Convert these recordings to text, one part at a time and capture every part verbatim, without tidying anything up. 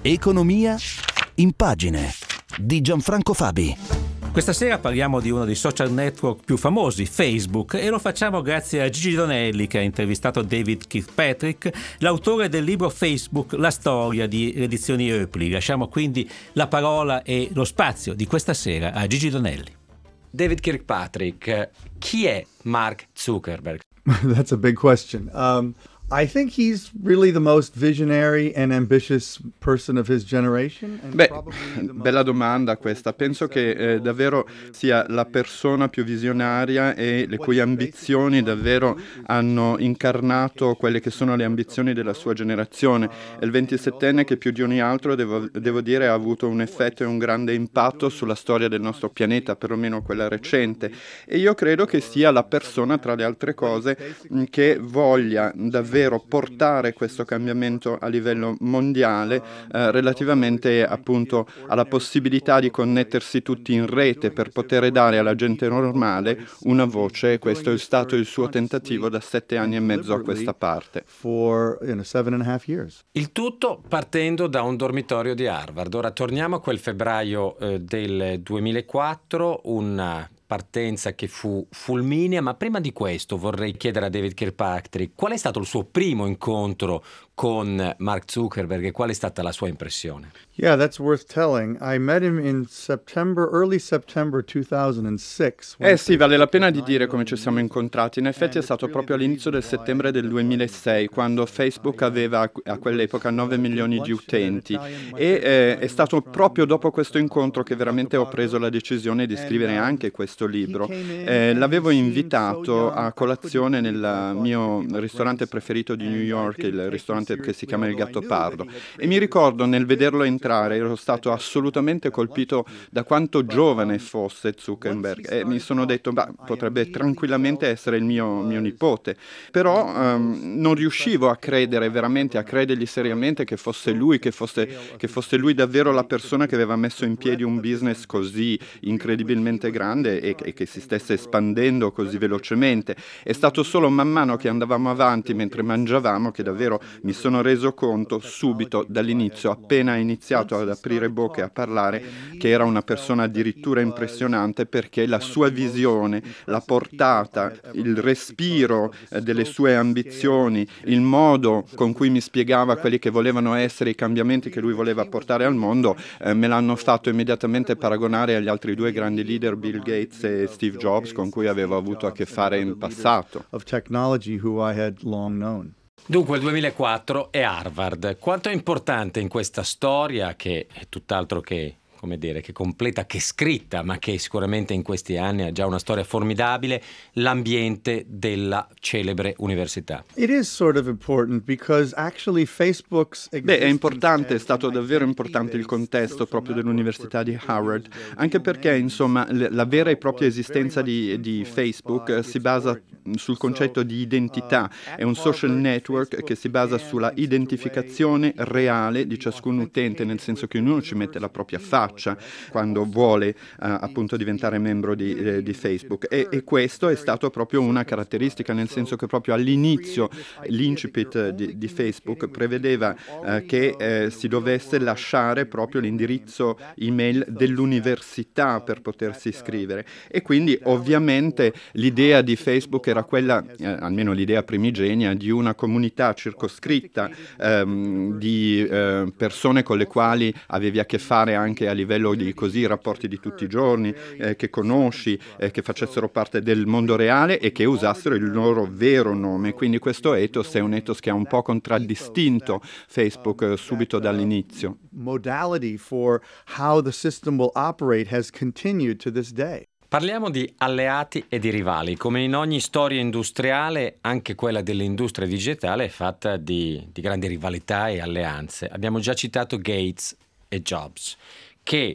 Economia in pagine di Gianfranco Fabi. Questa sera parliamo di uno dei social network più famosi, Facebook, e lo facciamo grazie a Gigi Donelli, che ha intervistato David Kirkpatrick, l'autore del libro Facebook, la storia di Edizioni Eupli. Lasciamo quindi la parola e lo spazio di questa sera a Gigi Donelli. David Kirkpatrick, chi è Mark Zuckerberg? That's a big question. Um, I think he's really the most visionary and ambitious person of his generation. And Beh, probably the most bella domanda questa. Penso che eh, davvero sia la persona più visionaria e le cui ambizioni davvero hanno incarnato quelle che sono le ambizioni della sua generazione. È il ventisettenne che più di ogni altro, devo, devo dire, ha avuto un effetto e un grande impatto sulla storia del nostro pianeta, perlomeno quella recente. E io credo che sia la persona, tra le altre cose, mh, che voglia davvero portare questo cambiamento a livello mondiale eh, relativamente appunto alla possibilità di connettersi tutti in rete per poter dare alla gente normale una voce, e questo è stato il suo tentativo da sette anni e mezzo a questa parte. for you know, seven and a half years. Il tutto partendo da un dormitorio di Harvard. Ora torniamo a quel febbraio eh, del duemilaquattro, una partenza che fu fulminea, ma prima di questo vorrei chiedere a David Kirkpatrick qual è stato il suo primo incontro con Mark Zuckerberg e qual è stata la sua impressione. Yeah, that's worth telling. I met him in September, early September two thousand six. Eh sì, vale la pena di dire come ci siamo incontrati. In effetti è stato proprio all'inizio del settembre del duemilasei, quando Facebook aveva a quell'epoca nove milioni di utenti, e eh, è stato proprio dopo questo incontro che veramente ho preso la decisione di scrivere anche questo libro. Eh, l'avevo invitato a colazione nel mio ristorante preferito di New York, il ristorante che si chiama Il Gattopardo, e mi ricordo nel vederlo entrare ero stato assolutamente colpito da quanto giovane fosse Zuckerberg, e mi sono detto beh, potrebbe tranquillamente essere il mio, mio nipote, però um, non riuscivo a credere veramente, a credergli seriamente che fosse lui, che fosse, che fosse lui davvero la persona che aveva messo in piedi un business così incredibilmente grande e, e che si stesse espandendo così velocemente. È stato solo man mano che andavamo avanti mentre mangiavamo che davvero mi sono reso conto subito dall'inizio, appena iniziato ad aprire bocca e a parlare, che era una persona addirittura impressionante, perché la sua visione, la portata, il respiro eh, delle sue ambizioni, il modo con cui mi spiegava quelli che volevano essere i cambiamenti che lui voleva portare al mondo, eh, me l'hanno fatto immediatamente paragonare agli altri due grandi leader, Bill Gates e Steve Jobs, con cui avevo avuto a che fare in passato. Of technology who I had long known. Dunque il duemilaquattro è Harvard. Quanto è importante in questa storia, che è tutt'altro che, come dire, che completa, che scritta, ma che sicuramente in questi anni ha già una storia formidabile, l'ambiente della celebre università? It is sort of important because actually Facebook's Beh, è importante, è stato davvero importante il contesto proprio dell'Università di Harvard, anche perché, insomma, l- la vera e propria esistenza di, di Facebook eh, si basa sul concetto di identità. È un social network che si basa sulla identificazione reale di ciascun utente, nel senso che ognuno ci mette la propria faccia quando vuole eh, appunto diventare membro di, eh, di Facebook, e, e questo è stato proprio una caratteristica, nel senso che proprio all'inizio l'incipit di, di Facebook prevedeva eh, che eh, si dovesse lasciare proprio l'indirizzo email dell'università per potersi iscrivere, e quindi ovviamente l'idea di Facebook era quella, eh, almeno l'idea primigenia, di una comunità circoscritta ehm, di eh, persone con le quali avevi a che fare anche a livello di così rapporti di tutti i giorni, eh, che conosci, eh, che facessero parte del mondo reale e che usassero il loro vero nome. Quindi questo ethos è un ethos che ha un po' contraddistinto Facebook eh, subito dall'inizio. modality for how the system will operate has continued to this day. Parliamo di alleati e di rivali. Come in ogni storia industriale, anche quella dell'industria digitale è fatta di, di grandi rivalità e alleanze. Abbiamo già citato Gates e Jobs, che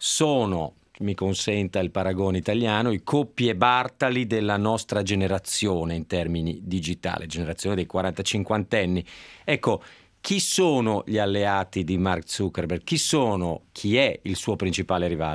sono, mi consenta il paragone italiano, i Coppi Bartali della nostra generazione in termini digitali, generazione dei quaranta-cinquantenni. Ecco, chi sono gli alleati di Mark Zuckerberg? Chi sono, chi è il suo principale rivale?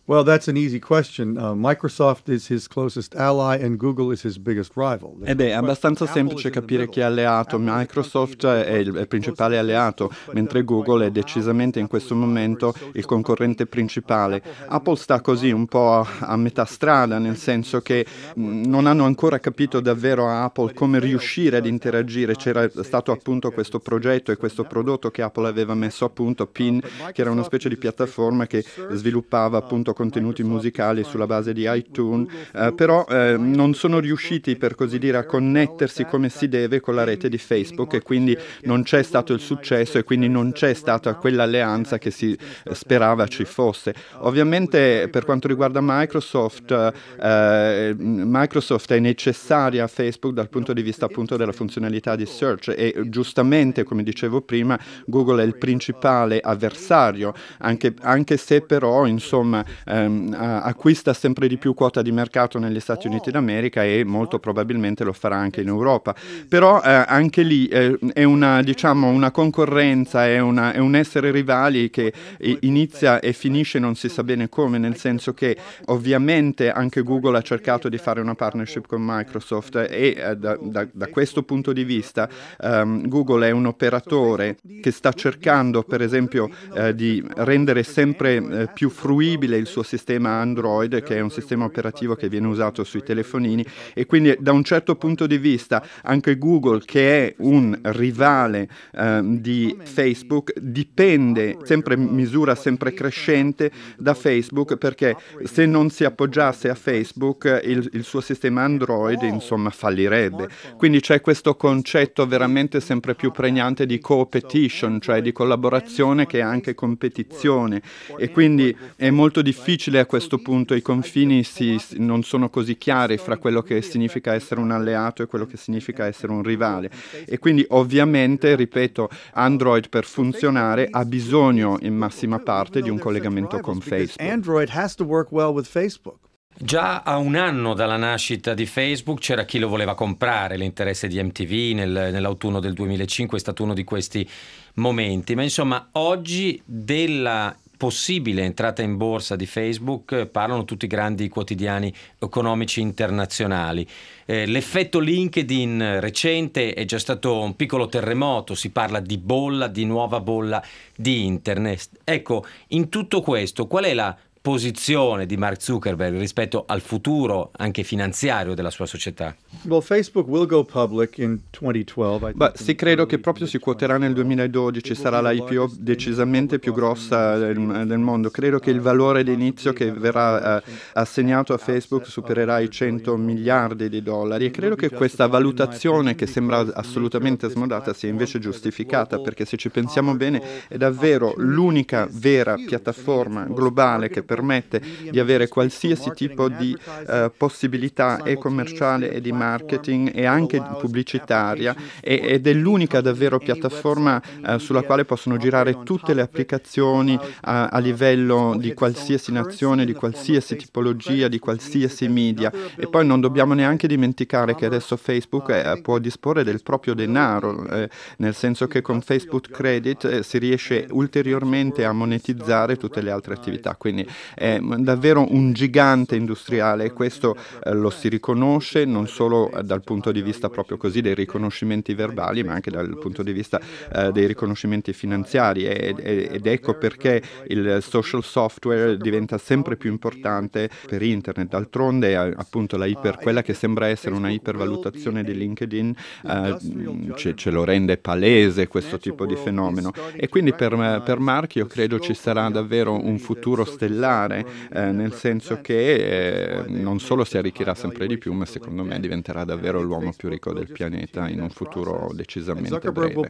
Well, that's an easy question. Uh, Microsoft is his closest ally and Google is his biggest rival. Ed è abbastanza semplice capire chi è alleato. Microsoft è il, il principale alleato, mentre Google è decisamente in questo momento il concorrente principale. Apple sta così un po' a, a metà strada, nel senso che mh, non hanno ancora capito davvero a Apple come riuscire ad interagire. C'era stato appunto questo progetto e questo prodotto che Apple aveva messo a punto, Pin, che era una specie di piattaforma che sviluppava appunto contenuti musicali sulla base di iTunes, eh, però eh, non sono riusciti, per così dire, a connettersi come si deve con la rete di Facebook e quindi non c'è stato il successo e quindi non c'è stata quell'alleanza che si sperava ci fosse. Ovviamente per quanto riguarda Microsoft, eh, Microsoft è necessaria a Facebook dal punto di vista appunto della funzionalità di search e giustamente, come dicevo prima, Google è il principale avversario, anche, anche se però insomma ehm, acquista sempre di più quota di mercato negli Stati Uniti d'America e molto probabilmente lo farà anche in Europa. Però eh, anche lì eh, è una, diciamo, una concorrenza, è, una, è un essere rivali che inizia e finisce non si sa bene come, nel senso che ovviamente anche Google ha cercato di fare una partnership con Microsoft e eh, da, da, da questo punto di vista um, Google è un operatore che sta cercando per esempio eh, di rendere sempre eh, più fruibile il suo sistema Android, che è un sistema operativo che viene usato sui telefonini, e quindi da un certo punto di vista anche Google, che è un rivale eh, di Facebook, dipende sempre in misura sempre crescente da Facebook, perché se non si appoggiasse a Facebook il, il suo sistema Android insomma fallirebbe. Quindi c'è questo concetto veramente sempre più pregnante di competition, cioè di collaborazione che è anche competizione, e quindi è molto difficile a questo punto, i confini si, non sono così chiari fra quello che significa essere un alleato e quello che significa essere un rivale, e quindi ovviamente, ripeto, Android per funzionare ha bisogno in massima parte di un collegamento con Facebook. Android has to work well with Facebook. Già a un anno dalla nascita di Facebook c'era chi lo voleva comprare, l'interesse di M T V nel, nell'autunno del duemilacinque è stato uno di questi momenti, ma insomma oggi della possibile entrata in borsa di Facebook parlano tutti i grandi quotidiani economici internazionali. Eh, l'effetto LinkedIn recente è già stato un piccolo terremoto, si parla di bolla, di nuova bolla di internet. Ecco, in tutto questo qual è la posizione di Mark Zuckerberg rispetto al futuro anche finanziario della sua società? Well, Facebook will go public in twenty-twelve. Beh, sì, credo che proprio si quoterà nel duemiladodici, sarà la I P O decisamente più grossa del, del mondo. Credo che il valore d'inizio che verrà eh, assegnato a Facebook supererà i cento miliardi di dollari, e credo che questa valutazione, che sembra assolutamente smodata, sia invece giustificata, perché se ci pensiamo bene è davvero l'unica vera piattaforma globale che permette di avere qualsiasi tipo di eh, possibilità e commerciale e di marketing e anche pubblicitaria, e, ed è l'unica davvero piattaforma eh, sulla quale possono girare tutte le applicazioni a, a livello di qualsiasi nazione, di qualsiasi tipologia, di qualsiasi media. E poi non dobbiamo neanche dimenticare che adesso Facebook eh, può disporre del proprio denaro, eh, nel senso che con Facebook Credit eh, si riesce ulteriormente a monetizzare tutte le altre attività, quindi è davvero un gigante industriale, e questo eh, lo si riconosce non solo eh, dal punto di vista proprio così dei riconoscimenti verbali, ma anche dal punto di vista eh, dei riconoscimenti finanziari, ed, ed ecco perché il social software diventa sempre più importante per internet. D'altronde appunto la iper, quella che sembra essere una ipervalutazione di LinkedIn eh, ce, ce lo rende palese questo tipo di fenomeno, e quindi per, per Mark io credo ci sarà davvero un futuro stellare, eh, nel senso che eh, non solo si arricchirà sempre di più, ma secondo me diventerà davvero l'uomo più ricco del pianeta in un futuro decisamente breve.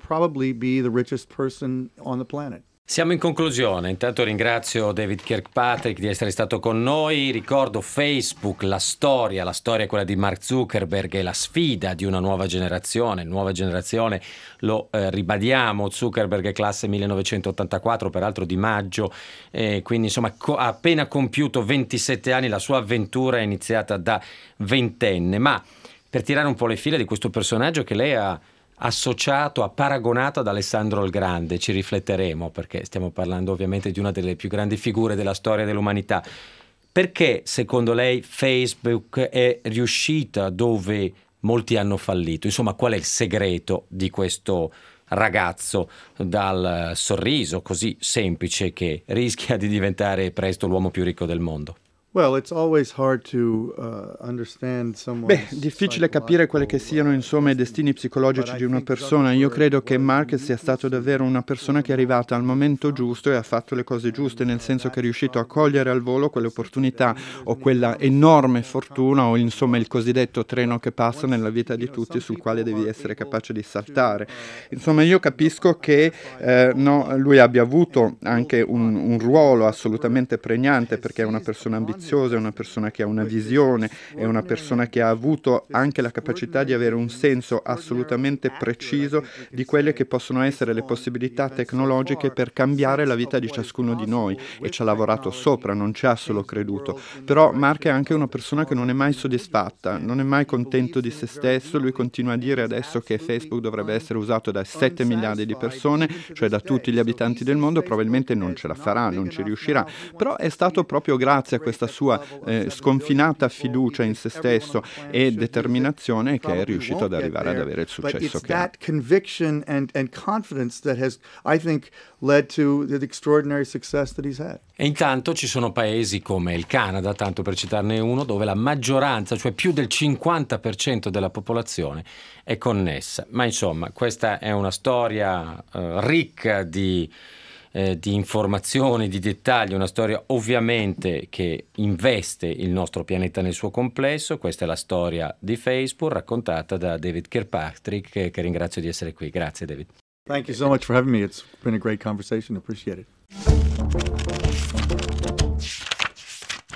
Siamo in conclusione, intanto ringrazio David Kirkpatrick di essere stato con noi. Ricordo Facebook, la storia, la storia è quella di Mark Zuckerberg e la sfida di una nuova generazione, nuova generazione, lo eh, ribadiamo, Zuckerberg è classe millenovecentottantaquattro, peraltro di maggio, eh, quindi insomma co- ha appena compiuto ventisette anni, la sua avventura è iniziata da ventenne, ma per tirare un po' le fila di questo personaggio che lei ha associato, ha paragonato ad Alessandro il Grande, ci rifletteremo perché stiamo parlando ovviamente di una delle più grandi figure della storia dell'umanità. Perché secondo lei Facebook è riuscita dove molti hanno fallito? Insomma, qual è il segreto di questo ragazzo dal sorriso così semplice che rischia di diventare presto l'uomo più ricco del mondo? Well, it's always hard to uh, understand someone's Beh, difficile capire quelli che siano insomma i destini psicologici di una persona. Io credo che Mark sia stato davvero una persona che è arrivata al momento giusto e ha fatto le cose giuste, nel senso che è riuscito a cogliere al volo quelle opportunità o quella enorme fortuna o insomma il cosiddetto treno che passa nella vita di tutti sul quale devi essere capace di saltare. Insomma, io capisco che eh, no, lui abbia avuto anche un, un ruolo assolutamente pregnante, perché è una persona ambiziosa, è una persona che ha una visione, è una persona che ha avuto anche la capacità di avere un senso assolutamente preciso di quelle che possono essere le possibilità tecnologiche per cambiare la vita di ciascuno di noi, e ci ha lavorato sopra, non ci ha solo creduto. Però Mark è anche una persona che non è mai soddisfatta, non è mai contento di se stesso. Lui continua a dire adesso che Facebook dovrebbe essere usato da sette miliardi di persone, cioè da tutti gli abitanti del mondo. Probabilmente non ce la farà, non ci riuscirà, però è stato proprio grazie a questa sua eh, sconfinata fiducia in se stesso e determinazione che è riuscito ad arrivare ad avere il successo che ha. That conviction and, and confidence that has, I think, led to the extraordinary success that he's had. E intanto ci sono paesi come il Canada, tanto per citarne uno, dove la maggioranza, cioè più del cinquanta per cento della popolazione è connessa. Ma insomma, questa è una storia eh, ricca di Eh, di informazioni, di dettagli, una storia ovviamente che investe il nostro pianeta nel suo complesso. Questa è la storia di Facebook raccontata da David Kirkpatrick, che, che ringrazio di essere qui. Grazie David. Thank you so much for having me. It's been a great conversation. Appreciate it.